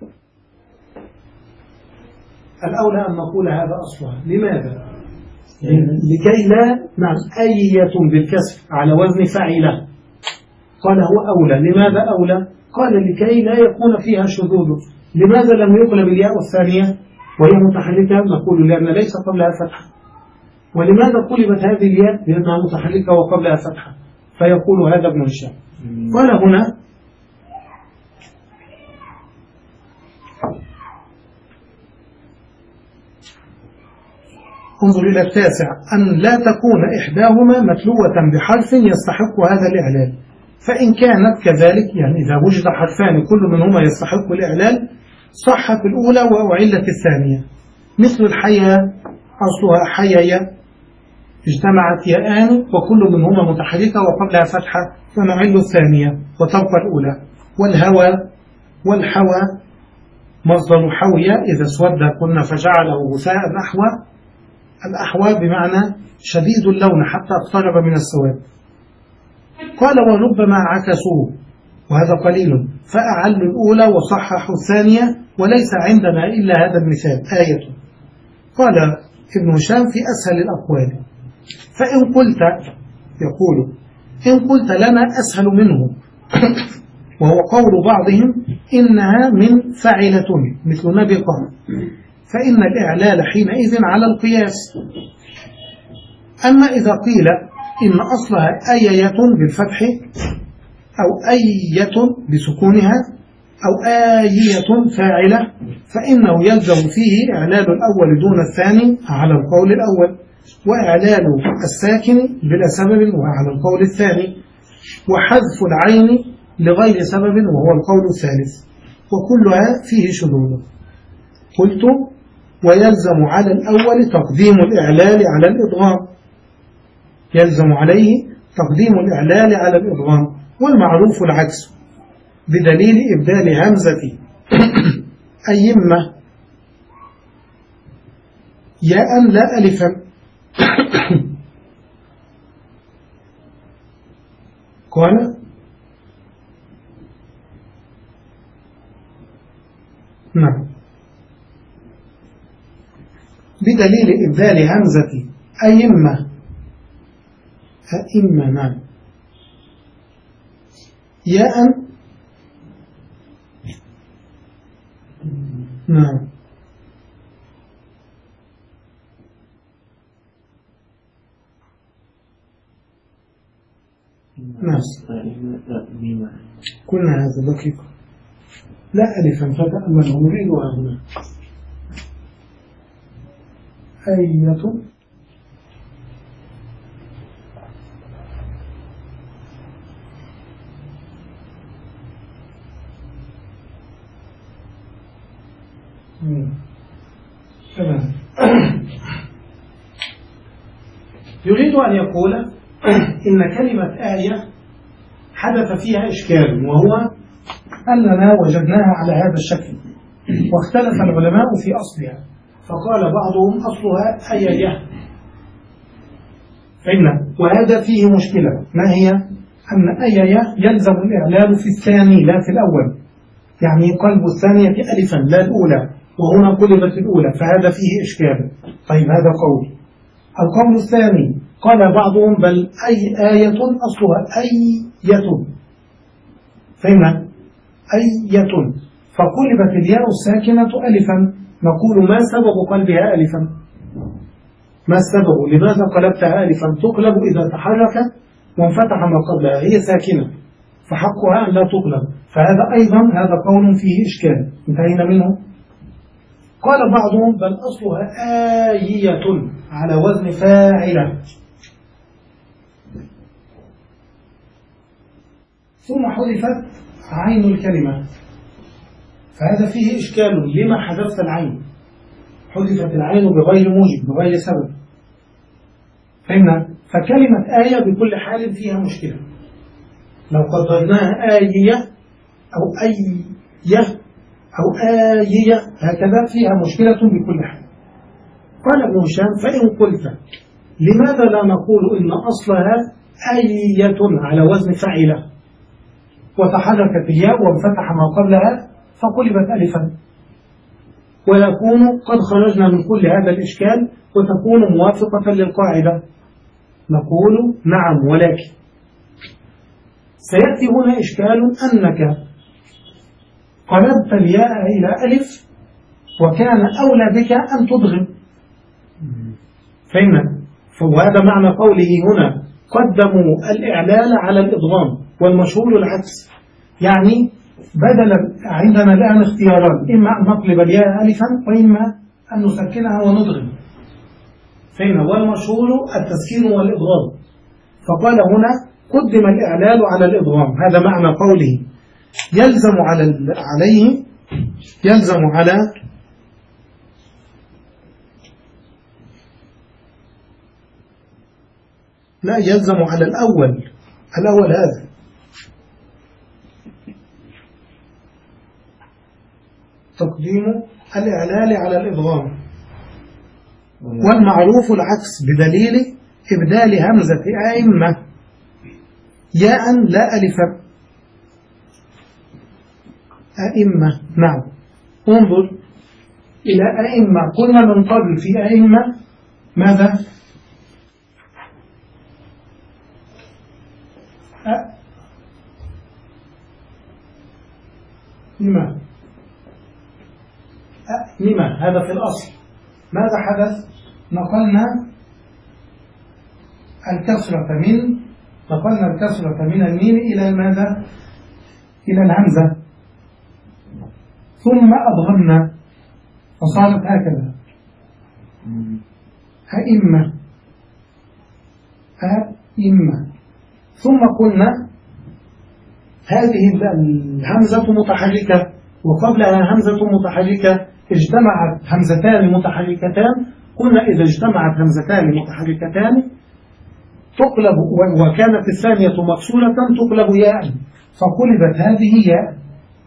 Speaker 2: الأولى أن نقول هذا أصلها. لماذا؟ لكي لا نعم آية بالكسر على وزن فاعلة. قال هو أولى. لماذا أولى؟ قال لكي لا يكون فيها شذوذ. لماذا لم يقلب الياء الثانية وهي متحركة؟ نقول لأن ليس قبلها فتحة. ولماذا قلبت هذه الياء؟ لأنها متحركة وقبلها فتحة. فيقول هذا ابن هشام. قال هنا انظر إلى التاسع أن لا تكون إحداهما متلوة بحرف يستحق هذا الإعلال، فإن كانت كذلك يعني إذا وجد حرفان كل منهما يستحق الإعلال صحت الأولى وأعلت الثانية، مثل الحياة أصلها حيايا اجتمعت ياءان وكل منهما متحركة وقبلها فتحة فنعل الثانية وتبقى الأولى. والهوى والحوى مصدر حوية إذا اسود قلنا فجعله غثاء أحوى. الأحوى بمعنى شديد اللون حتى اقترب من السواد. قال وربما عكسوه وهذا قليل فأعلوا الأولى وصححوا الثانية وليس عندنا إلا هذا المثال آية. قال ابن هشام في أسهل الأقوال فإن قلت يقول إن قلت لنا أسهل منه وهو قول بعضهم إنها من فاعلة مثل نبقة فإن الإعلال حينئذ على القياس. أما إذا قيل إن أصلها آية بالفتح أو آية بسكونها أو آية فاعلة فإنه يلزم فيه إعلال الأول دون الثاني على القول الأول، وإعلال الساكن بلا سبب وعلى القول الثاني، وحذف العين لغير سبب وهو القول الثالث، وكلها فيه شذوذ. قلت ويلزم على الأول تقديم الإعلال على الإدغام، يلزم عليه تقديم الإعلال على الإدغام، والمعروف العكس بدليل إبدال همزة أيمة ياء لا ألفا. قال نعم بدليل إبدال همزة أيمة أئمة نعم ياء نعم نفس
Speaker 3: لا ميم.
Speaker 2: كنا هذا دقيقة لا ألفا فتأمله نريدها هنا أية تمام. يريد أن يقول إن كلمة آية حدث فيها إشكال، وهو أننا وجدناها على هذا الشكل واختلف العلماء في أصلها، فقال بعضهم أصلها آية، فإن وهذا فيه مشكلة. ما هي؟ أن آية يلزم الإعلال في الثاني لا في الأول، يعني قلب الثانية ألفا لا الأولى، وهنا قلبت الأولى، فهذا فيه إشكال. طيب هذا قول. القول الثاني قال بعضهم بل أي آية أصلها أية، فهمنا؟ أية، فقلبت الياء الساكنة ألفا، نقول ما سبب قلبها ألفا؟ ما السبب؟ لماذا قلبتها ألفا؟ تقلب إذا تحركت وانفتح ما قبلها، هي ساكنة فحقها أن لا تقلب، فهذا أيضا هذا قول فيه إشكال، انتهينا منه. قال بعضهم بل أصلها آية على وزن فاعلة، ثم حذفت عين الكلمة، فهذا فيه إشكال. لما حذفت العين؟ حذفت العين بغير موجب بغير سبب، فهمنا؟ فكلمة آية بكل حال فيها مشكلة، لو قدرناها آية أو أية أو آية هكذا فيها مشكلة بكل حال. قال ابن هشام فإن قلت لماذا لا نقول إن أصلها آية على وزن فعلة وتحركت الياء وانفتح ما قبلها فقلبت ألفا، ويكون قد خرجنا من كل هذا الإشكال وتكون موافقة للقاعدة؟ نقول نعم، ولكن سيأتي هنا إشكال أنك قلبت الياء إلى ألف وكان أولى بك أن تضغم، فهمنا؟ وهذا معنى قوله هنا قدموا الإعلال على الإضغام، والمشهور العكس، يعني بدل عندنا الآن اختياران، إما أن نقلب الياء ألفا وإما أن نسكنها ونضغم، فهمنا؟ والمشهور التسكين والإضغام، فقال هنا قدم الإعلال على الإضغام، هذا معنى قوله يلزم على عليه يلزم على لا يلزم على الأول الأول هذا تقديم الإعلال على الإضغام، والمعروف العكس بدليل إبدال همزة أئمة ياء لا ألفا. أئمة، نعم، انظر إلى أئمة، قلنا من قبل في أئمة ماذا؟ أئمة أئمة، هذا في الأصل. ماذا حدث؟ نقلنا الكسرة من نقلنا الكسرة من الميم إلى ماذا؟ إلى الهمزة، ثم أضغمنا فصارت هكذا أئمة أئمة، ثم قلنا هذه الهمزة متحركة وقبلها همزة متحركة، اجتمعت همزتان متحركتان، قلنا إذا اجتمعت همزتان متحركتان تقلب، وكانت الثانية مكسورة تقلب ياء، فقلبت هذه ياء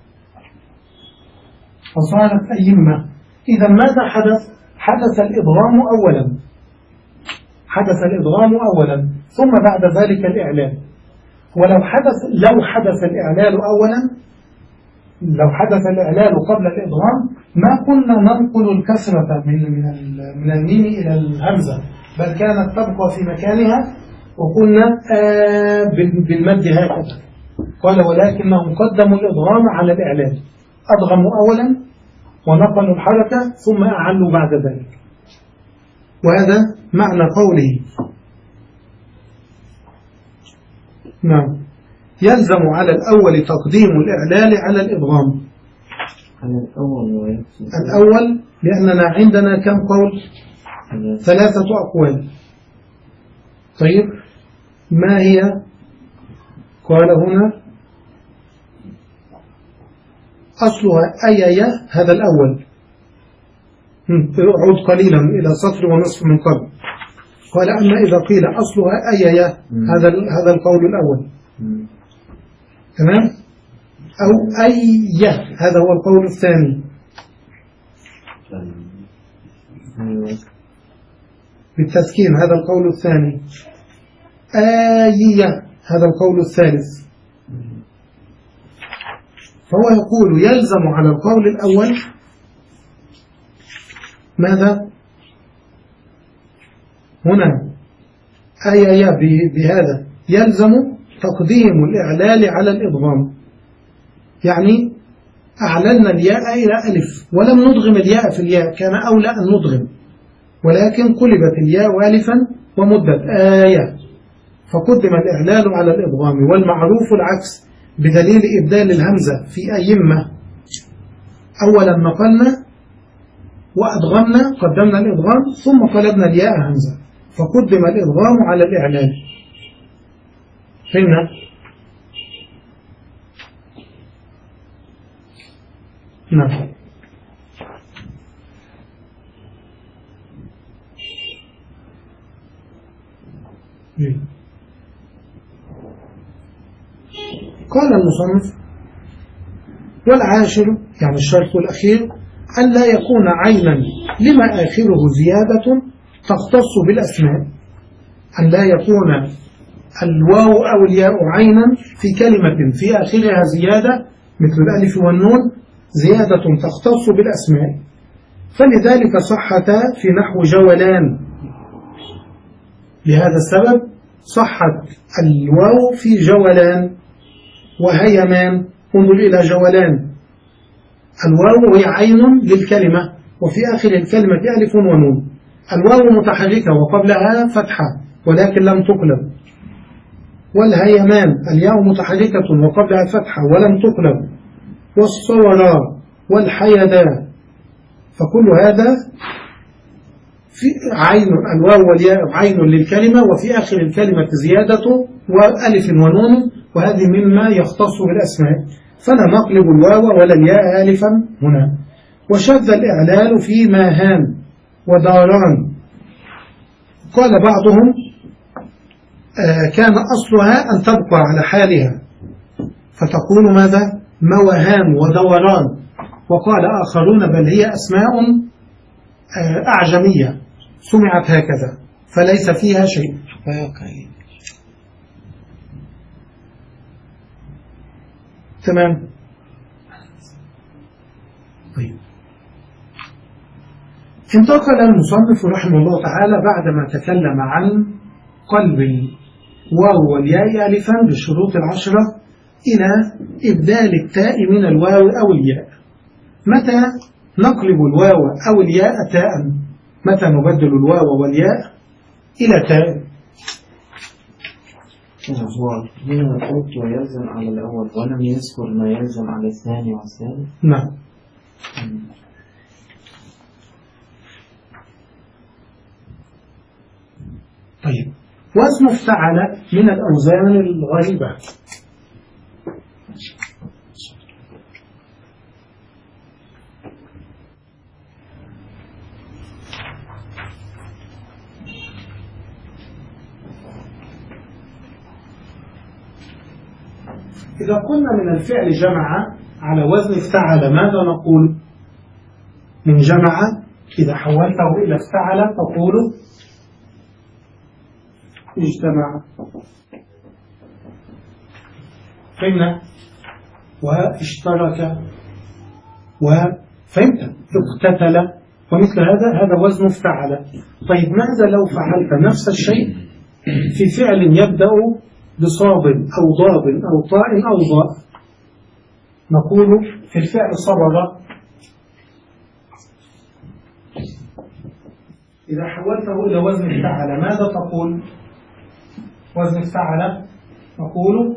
Speaker 2: فصارت أئمة. إذا ماذا حدث؟ حدث الإضغام أولا حدث الإضغام أولا ثم بعد ذلك الإعلان. ولو حدث لو حدث الإعلان أولا لو حدث الإعلان قبل الإضغام ما كنا ننقل الكسرة من من الميم إلى الهمزة، بل كانت تبقى في مكانها وقلنا آه بالمد هكذا. قال ولكنهم قدموا الإضغام على الإعلان، أضغموا أولا ونقلوا الحركة ثم أعلوا بعد ذلك، وهذا معنى قوله نعم. يلزم على الأول تقديم الإعلال على الإدغام.
Speaker 3: على الأول
Speaker 2: الأول لأننا عندنا كم قول؟ ثلاثة أقوال. طيب ما هي؟ قال هنا أصلها أيايا، هذا الأول. عود قليلا إلى سطر ونصف من قبل. قال أما إذا قيل أصلها أيايا، هذا هذا القول الأول. تمام؟ أو أي، هذا هو القول الثاني بالتسكين، هذا القول الثاني. آية، هذا القول الثالث. فهو يقول يلزم على القول الأول ماذا؟ هنا آية بهذا يلزم تقديم الإعلال على الإدغام، يعني أعللنا الياء إلى ألف ولم ندغم الياء في الياء، كان أولى أن ندغم، ولكن قلبت الياء ألفا ومدت آية، فقدم الإعلال على الإدغام. والمعروف العكس بدليل إبدال الهمزة في أيمة، أولا نقلنا وأدغمنا، قدمنا الإدغام ثم قلبنا الياء همزة، فقدم الإدغام على الإعلال. فهمنا؟ نعم. قال المصنف والعاشر، يعني الشرط الأخير، أن لا يكون عينا لما آخره زيادة تختص بالأسماء، أن لا يكون الواو أو الياء عينا في كلمة في آخرها زيادة مثل الألف والنون، زيادة تختص بالأسماء. فلذلك صحتا في نحو جولان، لهذا السبب صحت الواو في جولان وهيمان. انظر إلى جولان، الواو هي عين للكلمة وفي آخر الكلمة ألف ونون، الواو متحركة وقبلها فتحة ولكن لم تقلب، والهيمان الياء متحركة وقبلها فتحة ولم تقلب، والصورا والحيدا، فكل هذا في عين، الواو والياء عين للكلمة وفي آخر الكلمة زيادة وألف ونون، وهذه مما يختص بالأسماء، فلا نقلب الواو ولا الياء ألفا هنا. وشذ الإعلال في ماهان وداران. قال بعضهم آه كان أصلها أن تبقى على حالها فتقول ماذا؟ موهان ودوران. وقال آخرون بل هي أسماء آه أعجمية سمعت هكذا فليس فيها شيء. تمام. طيب، انتقل المصنف رحمه الله تعالى بعدما تكلم عن قلب الواو والياء ألفا بالشروط العشرة إلى إبدال التاء من الواو أو الياء. متى نقلب الواو أو الياء تاء؟ متى نبدل الواو والياء إلى تاء؟
Speaker 3: هو هنا قلت ويلزم على الأول ولم يذكر ما يلزم على الثاني والثالث.
Speaker 2: نعم. طيب، واسم افتعل من الأوزان الغريبة. إذا قلنا من الفعل جمع على وزن افتعل ماذا نقول؟ من جمع إذا حولته إلى افتعل تقول اجتمع. فهمنا؟ واشترك وفهمت اقتتل ومثل هذا، هذا وزن افتعل. طيب، ماذا لو فعلت نفس الشيء في فعل يبدأ بصاد أو ضاد أو طاء أو ضاء؟ نقول في الفعل صبر، إذا حولته إلى وزن افتعل ماذا تقول؟ وزن افتعل نقول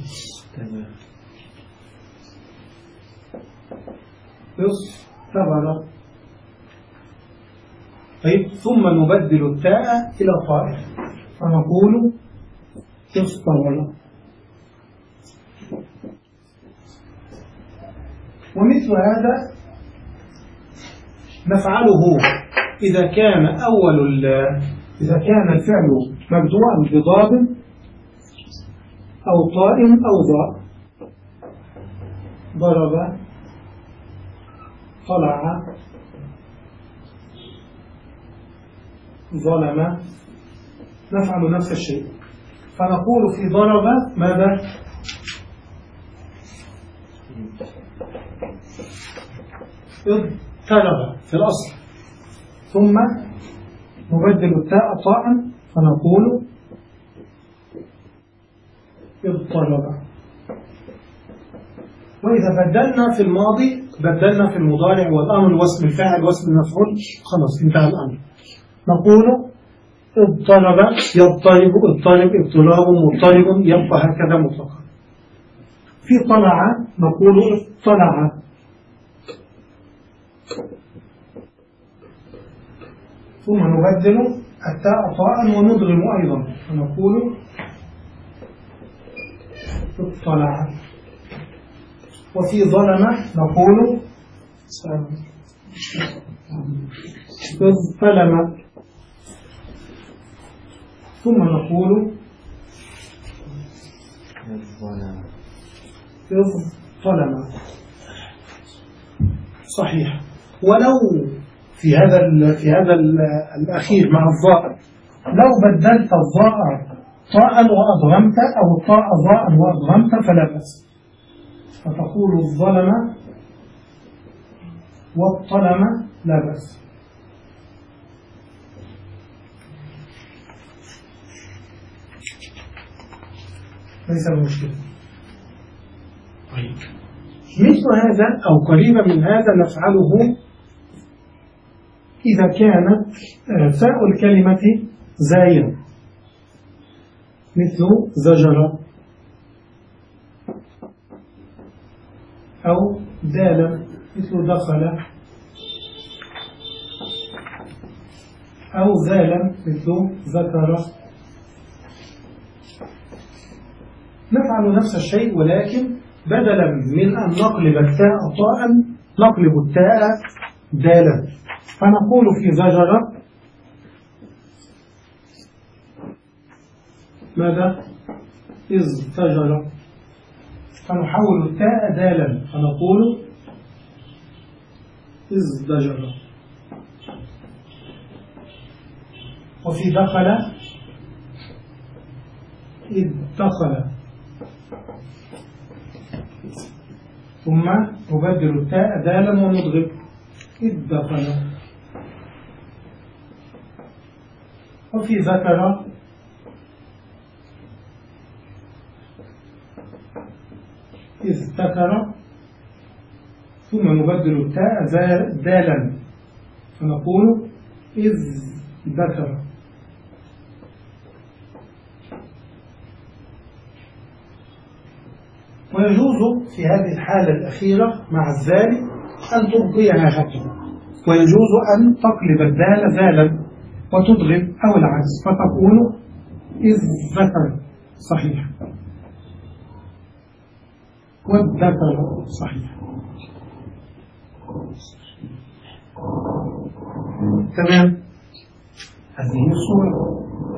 Speaker 2: اصطبر. طيب ثم نبدل التاء إلى طائر فنقول اصطبر. ومثل هذا نفعله إذا كان أول إذا كان الفعل مبدوءا بضاد أو طاء أو ضاء. ضرب، طلع، ظلم، نفعل نفس الشيء. فنقول في ضرب ماذا؟ اضطرب في الأصل، ثم نبدل التاء طاء فنقول اضطرب. وإذا بدلنا في الماضي بدلنا في المضارع والأمر واسم الفاعل واسم المفعول، خلاص انتهى الأمر. نقول اضطرب، يضطرب، اضطرب، اضطراب، مضطرب، يبقى هكذا مطلقا. في طلع نقول اطلع. ثم نبدل التاء طاء وندغم أيضا فنقول اطلع. وفي ظلم نقول ظلم. ثم نقول ظلم. صحيح. ولو في هذا في هذا الأخير مع الضاء لو بدلت الضاء طاء وأضغمت أو الطاء ضاء وأضغمت فلا بأس، فتقول الظلم والطلم لا بأس. ليس المشكلة. طيب مثل هذا أو قريبا من هذا نفعله إذا كانت فاء الكلمة زايا مثل زجر أو دال مثل دخل أو زال مثل ذكر. نفعل نفس الشيء ولكن بدلا من أن نقلب التاء طاء نقلب التاء دالا فنقول في زجر ماذا؟ ازدجر، فنحول التاء دالا فنقول ازدجر. وفي دخل إذ دخل، ثم نبدل التاء دالا وندغم إذ دخل. وفي ذكر إذ ذكر، ثم نبدل التاء دالا فنقول إذ ذكر. ويجوز في هذه الحالة الأخيرة مع الذال أن تبقيها هكذا، ويجوز أن تقلب الدال ذالا وتدغم أو العكس فتقول إذ ذكر. صحيح. والذكر. صحيح. تمام. هذه الصورة.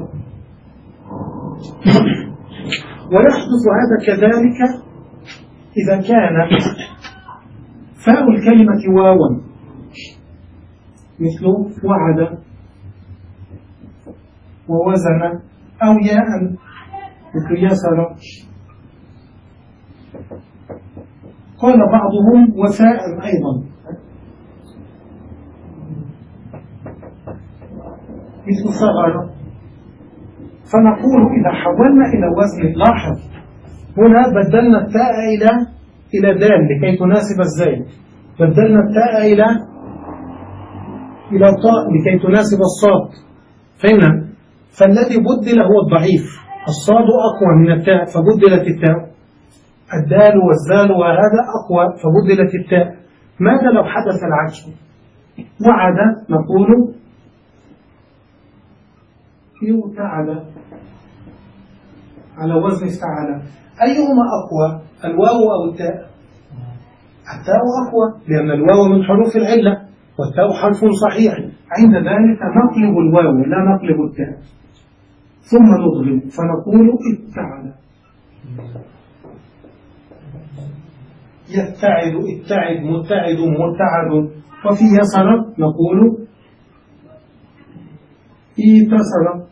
Speaker 2: ويحدث هذا كذلك إذا كان فاء الكلمة واوا مثل وعد ووزن أو ياء مثل يسر. قال بعضهم وفاء أيضا مثل صغر. فنقول إذا حولنا إلى وزن، لاحظ هنا بدلنا التاء إلى إلى دال لكي تناسب الزاي، بدلنا التاء إلى إلى طاء لكي تناسب الصاد. فهمنا؟ فالذي بدل هو الضعيف الصاد أقوى من التاء فبدلت التاء، الدال والزال وهذا أقوى فبدلت التاء. ماذا لو حدث العكس؟ وعد نقول يوتعد على وزن استعلى. أيهما أقوى الواو أو التاء؟ التاء أقوى لأن الواو من حروف العلة والتاء حرف صحيح، عند ذلك نقلب الواو لا نقلب التاء ثم نضغم فنقول اتعد. يتعد اتعد متعد مرتعد. وفي يسر نقول اتصل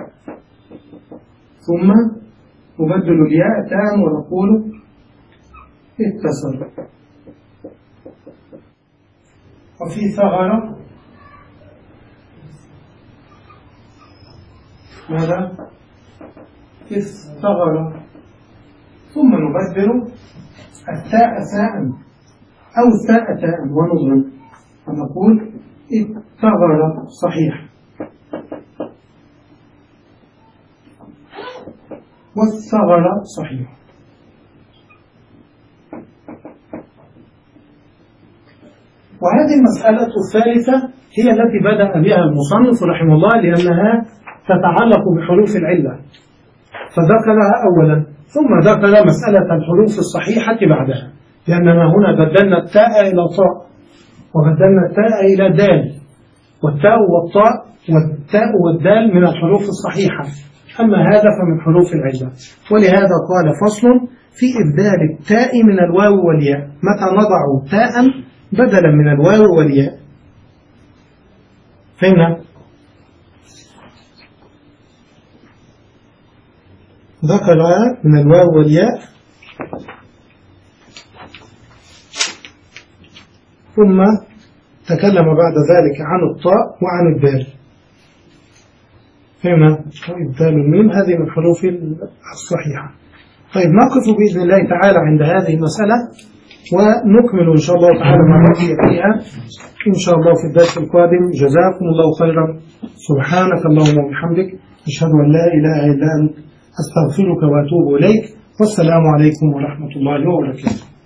Speaker 2: ثم نبدل الياء تاء ونقول اتصل. وفي ثغر ماذا؟ استغر ثم نبدل التاء ساء أو التاء تاء ونضغم ونقول اتغر صحيح. والثغر صحيح. وهذه المسألة الثالثة هي التي بدأ بها المصنف رحمه الله لأنها تتعلق بحروف العلة فذكرها أولا ثم ذكر مسألة الحروف الصحيحة بعدها، لأننا هنا بدلنا التاء إلى طاء وبدلنا التاء إلى دال، والتاء والطاء والتاء والدال من الحروف الصحيحة، أما هذا فمن حروف العلة. ولهذا قال فصل في إبدال التاء من الواو والياء، متى نضع تاء بدلا من الواو والياء. فهمنا؟ ذكر من الواو والياء ثم تكلم بعد ذلك عن الطاء وعن الدال. فهمنا؟ إبدال الميم هذه من الحروف الصحيحة. طيب نقف بإذن الله تعالى عند هذه المسألة ونكمل إن شاء الله تعالى ما بقي فيها إن شاء الله في الدرس القادم. جزاكم الله خيرا. سبحانك اللهم وبحمدك أشهد أن لا إله إلا أنت أستغفرك وأتوب إليك. والسلام عليكم ورحمة الله وبركاته.